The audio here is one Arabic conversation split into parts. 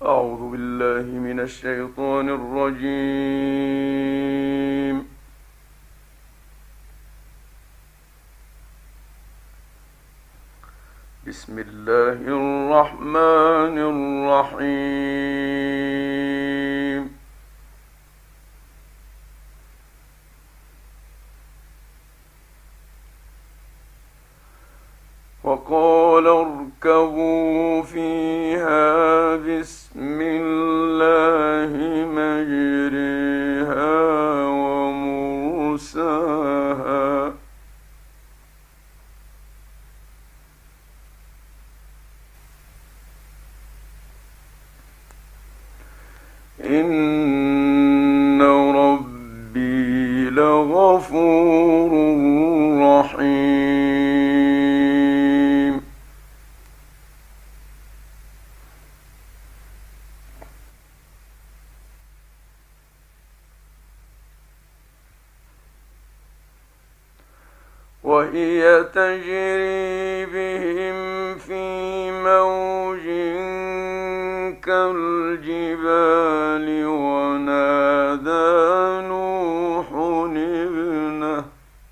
أعوذ بالله من الشيطان الرجيم. بسم الله الرحمن الرحيم. وقال اركبوا فيها بسم الله مجريها ومرساها إن ربي لغفور رحيم. وهي تجري بهم في موج كالجبال ونادى نوح ابنه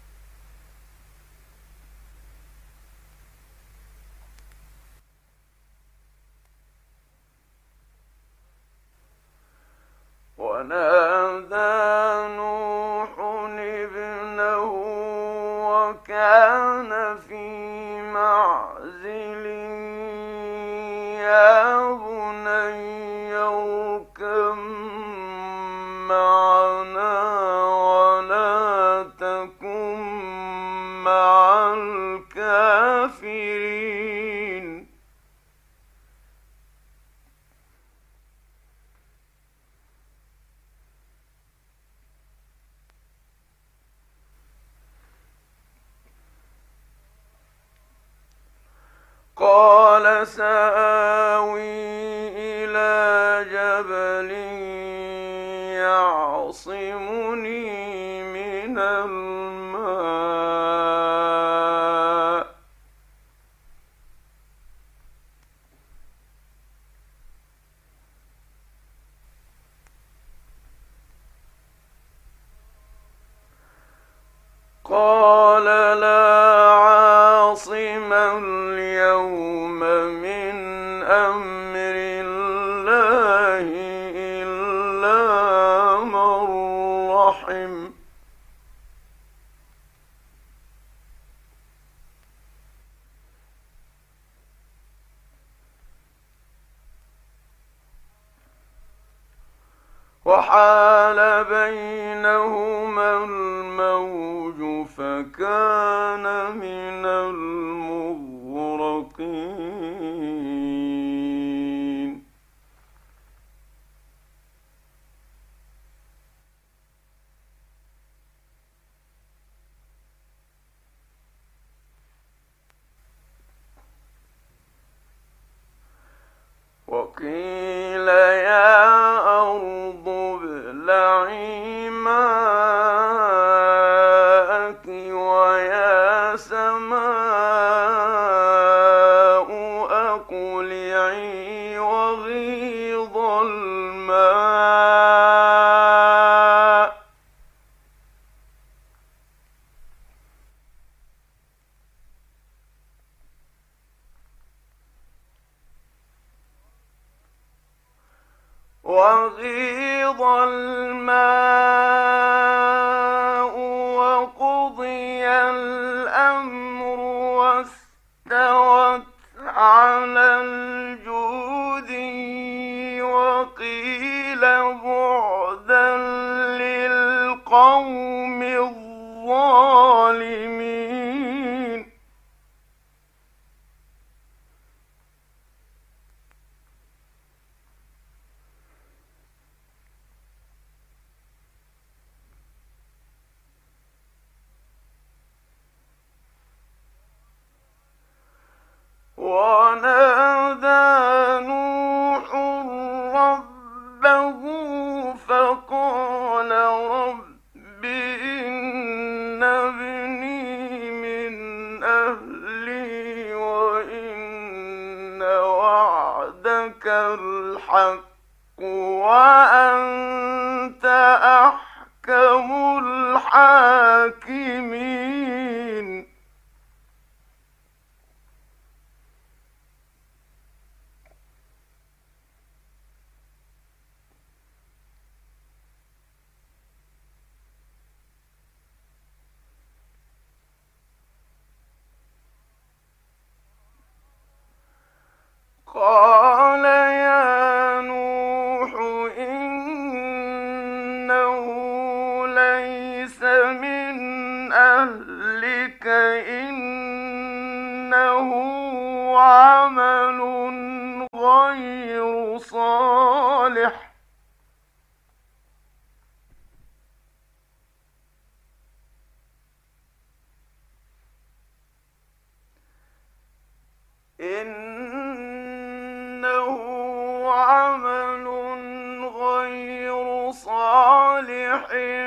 وكان في معزل يا بني اركب معنا ولا تكن مع الكافرين. قال سآوي إلى جبل يعصمني من الماء قال لا عاصم اليوم من أمر الله إلا من رحم. وحال بينهما الموج فكان من المغرقين. وقيل يا أرض ابلعي ماءك ويا سماء أقلعي وغيض الماء وقضي الأمر واستوت على الجودي وقيل بعدا للقوم الظالمين. ونادى لك الحق وأنت أحكم الحاكمين. قال يا نوح إنه ليس من أهلك إنه عمل غير صالح إنه عمل غير صالح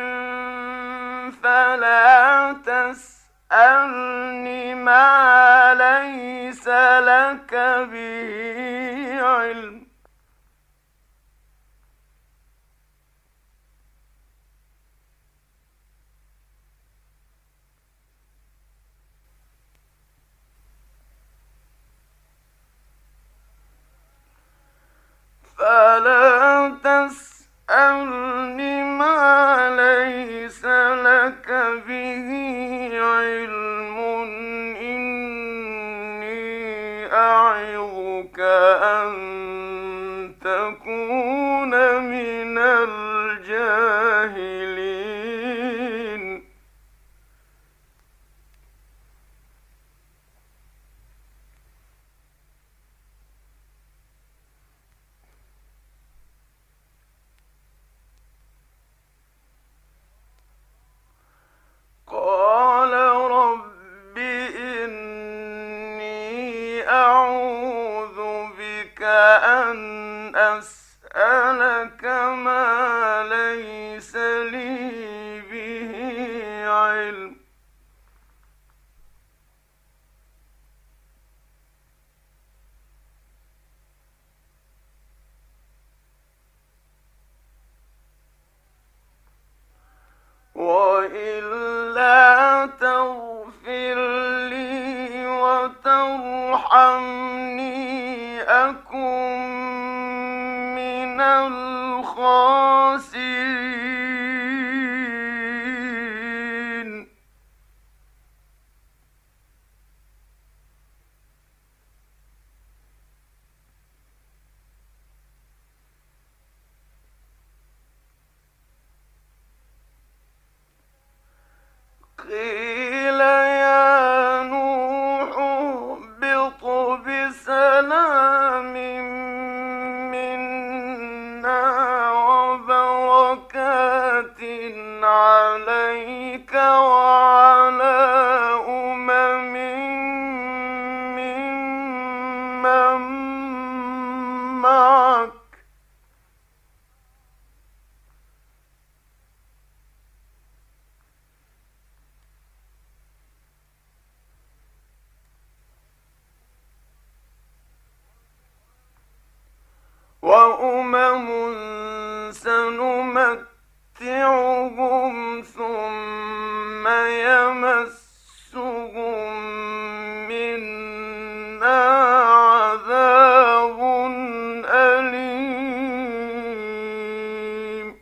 فلا تسألني ما ليس لك به علم فلا تسألني ما ليس لك به علم إني أعظك أن تكون من الجاهلين. قال رب إني أعوذ بك أن أسألك ما ليس لي به علم وإلا تغفر لي وترحمني أكن من الخاسرين. قيل يا نوح اهبط بسلام منا وبركات عليك وعلى أمم ممن معك وأمم سنمتعهم ثم يمسهم منا عذاب أليم.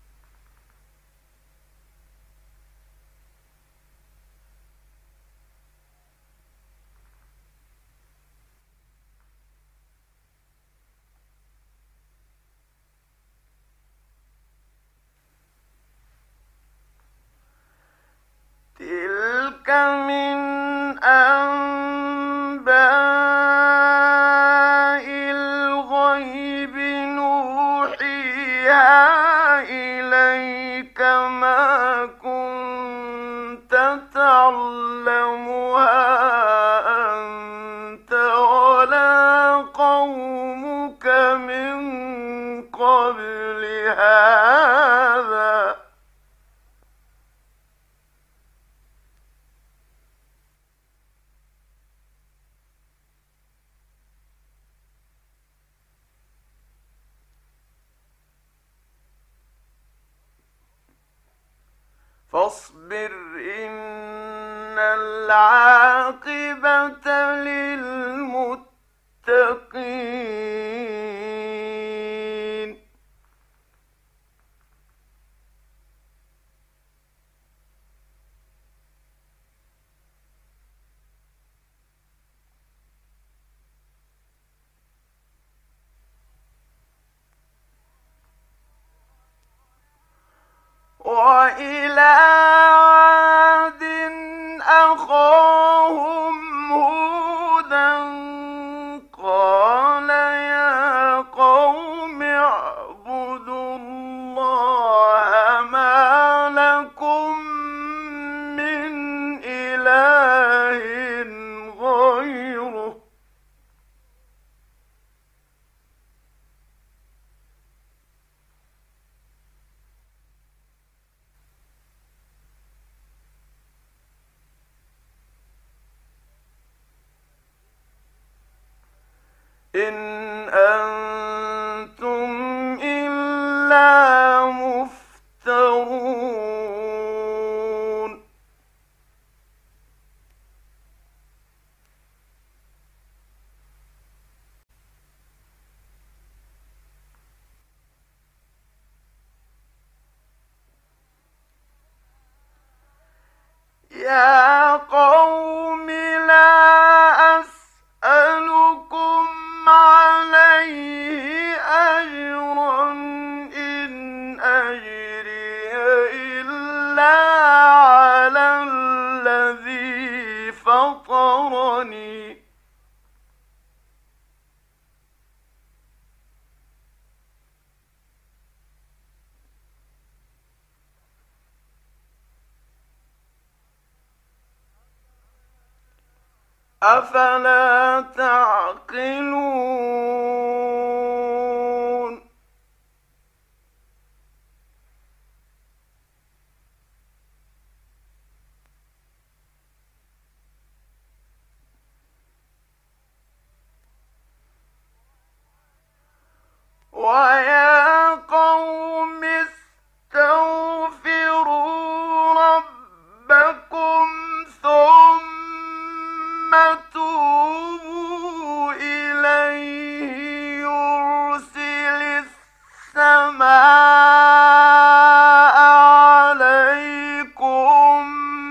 تلك من أنباء الغيب نوحيها إليك ما كنت تعلمها أنت ولا قومك من قبل هذا فاصبر إن العاقبة للمتقين. وإلى عاد أخاهم هودا قال يا قوم اعبدوا الله ما لكم من إله غيره إن أنتم إلا مفترون. يا قوم لا أسألكم عليه أجرا إن أجري إلا على الذي فطرني أفلا تعقلون. ويا قوم استغفروا ربكم ثم توبوا إليه يرسل السماء عليكم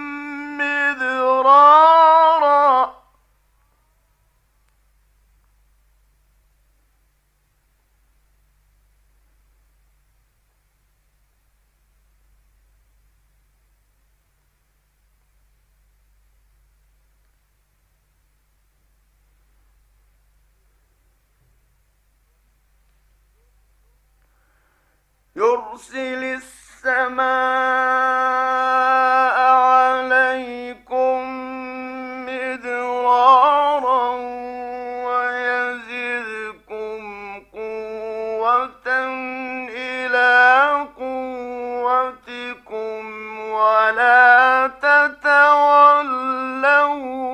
مدرارا يرسل السماء عليكم مدرارا ويزدكم قوة إلى قوتكم ولا تتولوا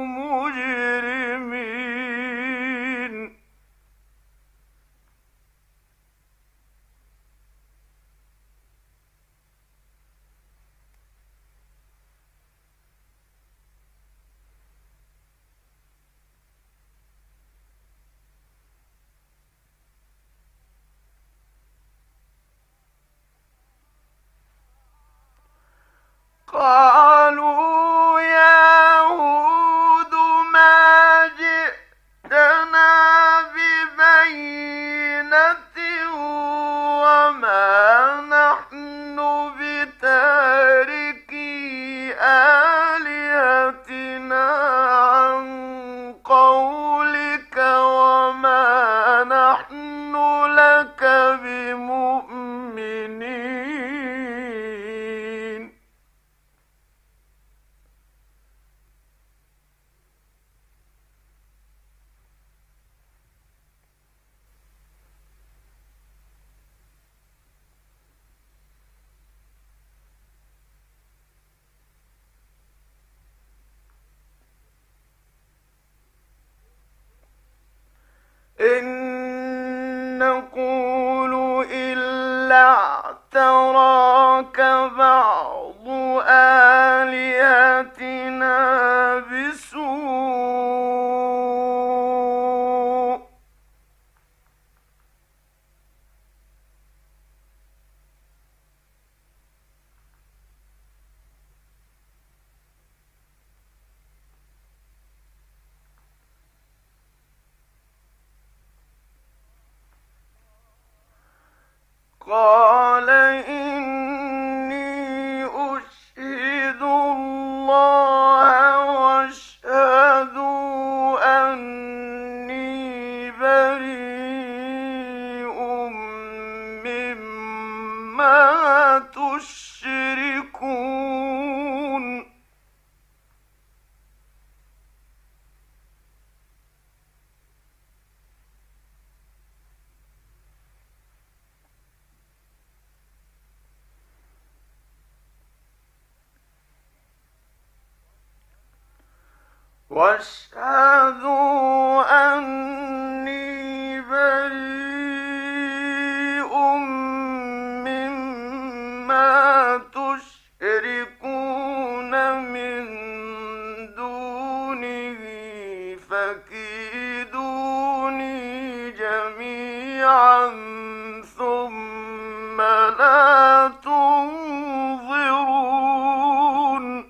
مجرمين. قالوا يا هود ما جئتنا ببينة وما نحن بتاركي آلهتنا عن قولك وما نحن لك بمؤمنين. إن نقول إلا اعتراك بعض قال إني أشهد الله واشهدوا أني بريء مما تشركون واشهدوا أني بريء مما تشركون من دونه فكيدوني جميعا ثم لا تنظرون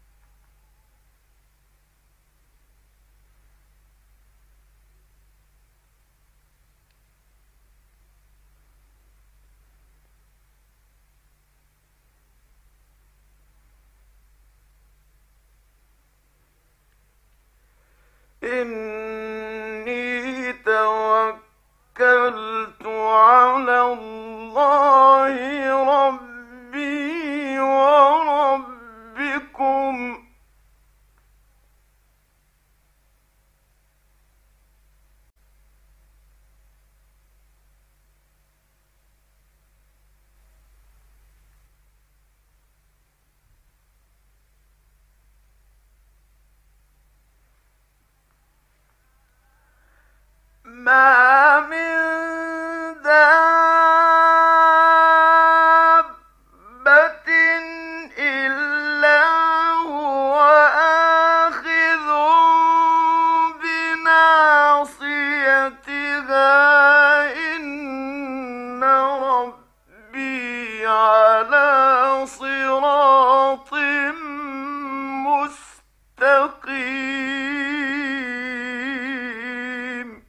إني توكلت على الله ربي وربكم ما من دابة إلا هو آخذ بناصيتها إن ربي على صراط مستقيم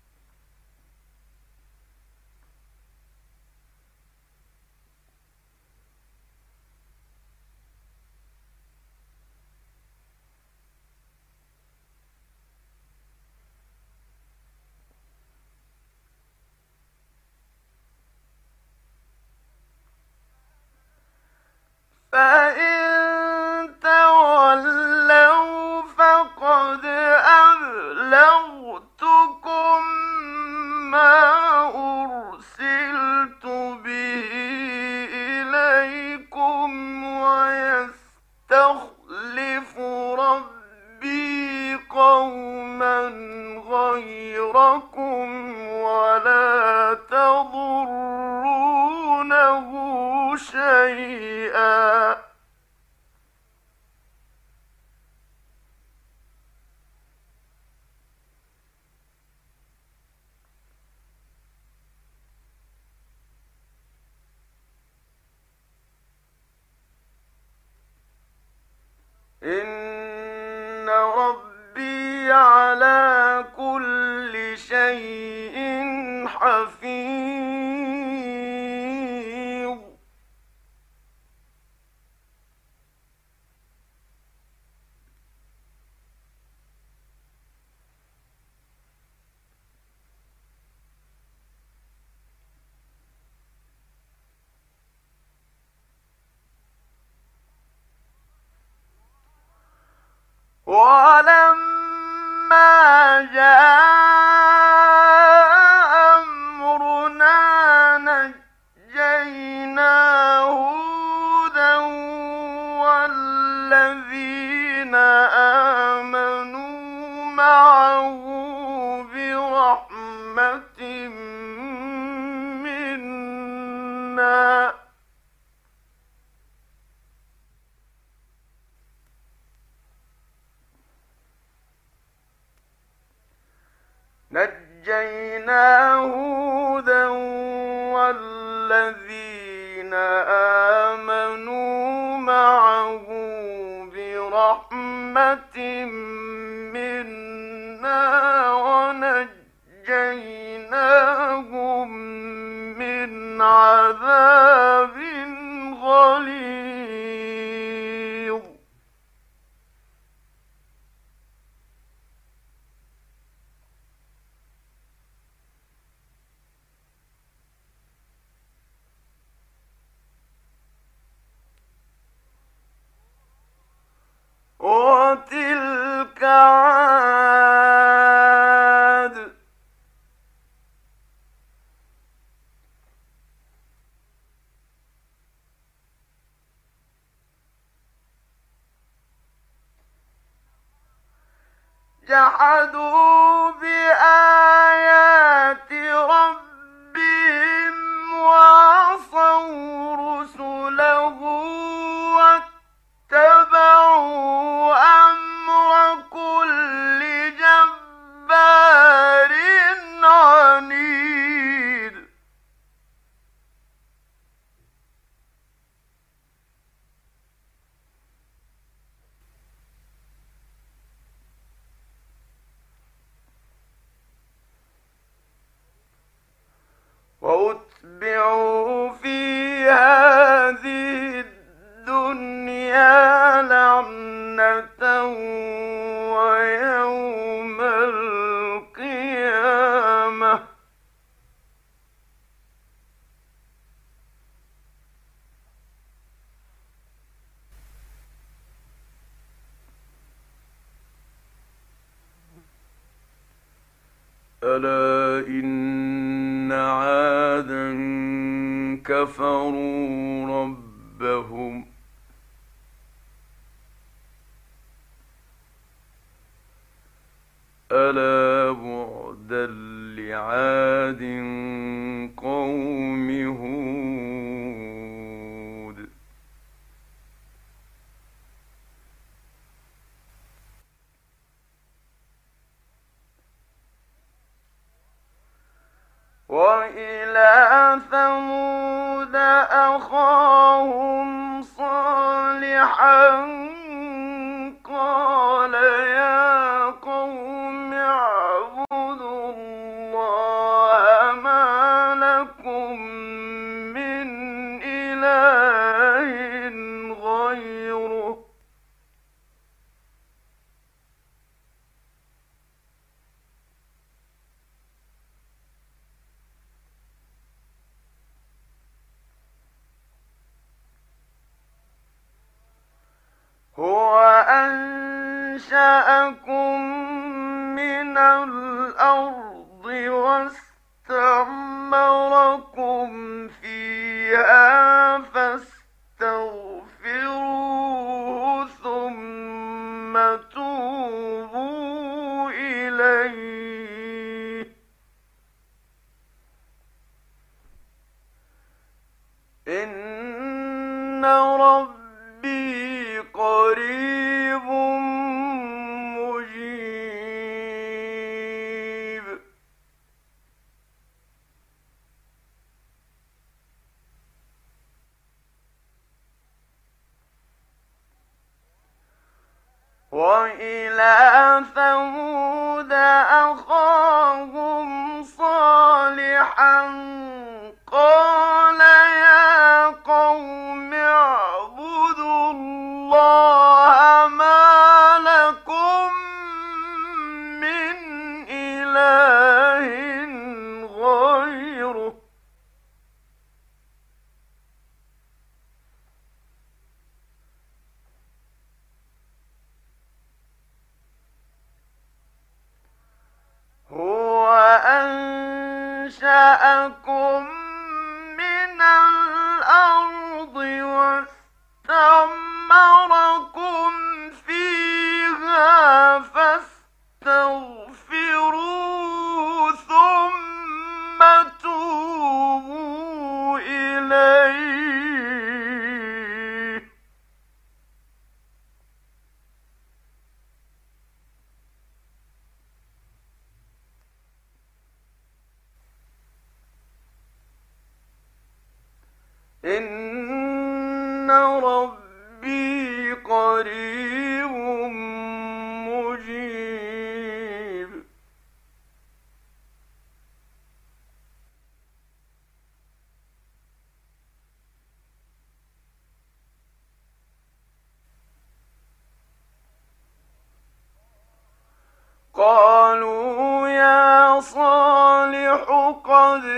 فإن تولوا فقد أبلغتكم ما أرسلت به إليكم ويستخلف ربي قوما غيركم ولا تضرونه شيئا إن ربي على كل شيء حفيظ ولما جاء أمرنا نجينا هودا والذين آمنوا معه برحمة منا نجينا هودا والذين آمنوا معه برحمة منا ونجيناهم من عذاب غليظ وتلك عاد جحدوا بآيات ربهم وعصوا رسله واتبعوا أمر كل جبار عنيد وأتبعوا في هذه الدنيا لعنة ويوم القيامة ألا إن عادا كفروا ربهم ألا بعدا لعاد قوم هود وإلى ثمود أخاهم صالحا قال يا قوم اعبدوا الله ما لكم من إله غيره هو أنشأكم من الأرض واستعمركم فيها فاستغفروه ثم توبوا إليه إن ربي قريب مجيب وإلى ثمود أخاهم صالحا قال يا قوم اعبدوا الله ما لكم من إله غيره هو أنشأكم من الأرض واستعمركم فيها فاستغفروه ثم توبوا إليه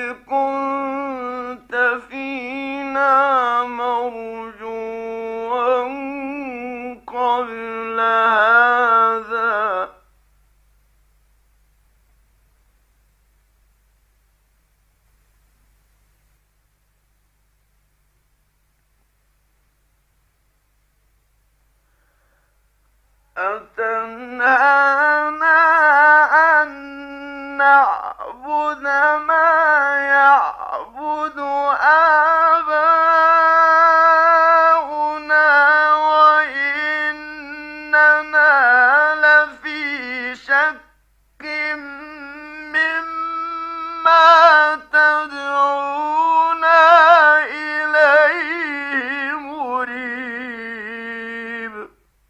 كنت فينا مرجوا قبل هذا أتنهانا أن نعبد ما يعبد آباؤنا وإننا لفي شك مما تدعونا إليه مريب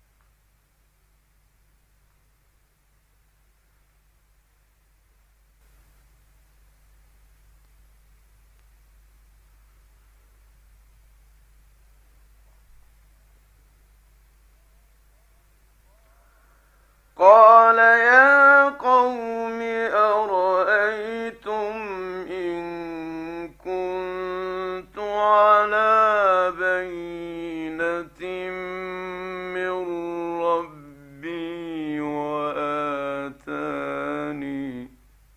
قال يا قوم أرأيتم إن كنت على بينة من ربي وآتاني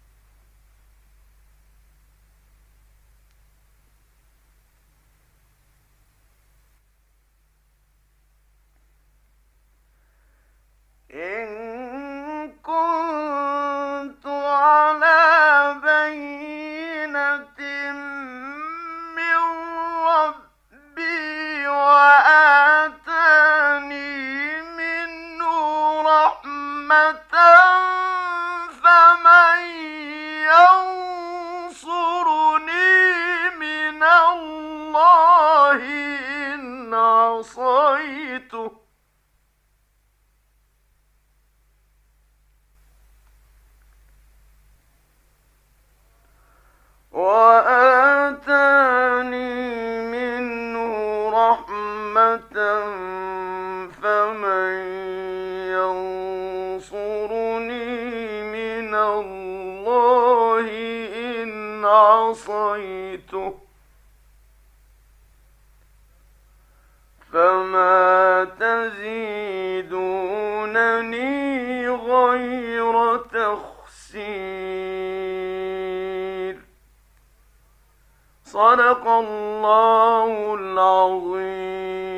إن كنت على بينة من ربي وآتاني منه رحمة فمن ينصرني من الله إن عصيته وآتاني منه رحمة فمن ينصرني من الله إن عصيته فما تزيدونني غير تخسير صدق الله العظيم.